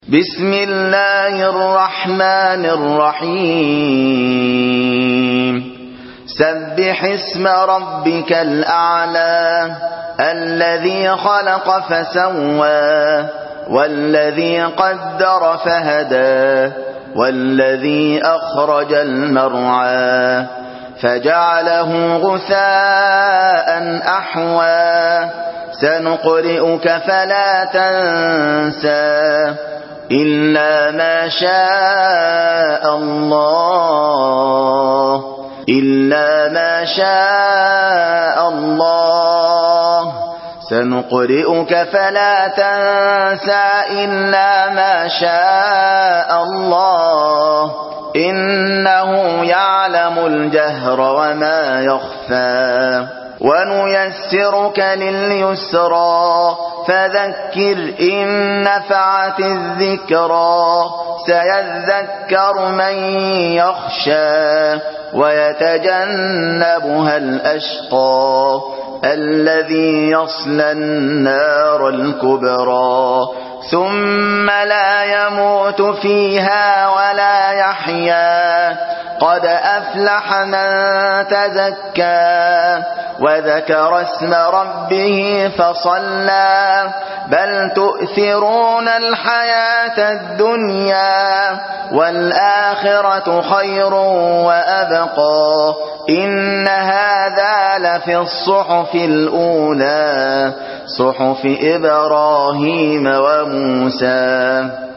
بسم الله الرحمن الرحيم سبح اسم ربك الأعلى الذي خلق فسوى والذي قدر فهدى والذي أخرج المرعى فجعله غثاء أحوى سنقرئك فلا تنسى إلا ما شاء الله سنقرئك فلا تنسى إلا ما شاء الله إنه يعلم الجهر وما يخفى ونيسرك لليسرى فذكر إن نفعت الذكرى سيذكر من يخشى ويتجنبها الأشقى الذي يصلى النار الكبرى ثم لا يموت فيها ولا يحيا قد أفلح من تزكى وذكر اسم ربه فصلى بل تؤثرون الحياة الدنيا والآخرة خير وأبقى إن هذا لفي الصحف الأولى صحف إبراهيم وموسى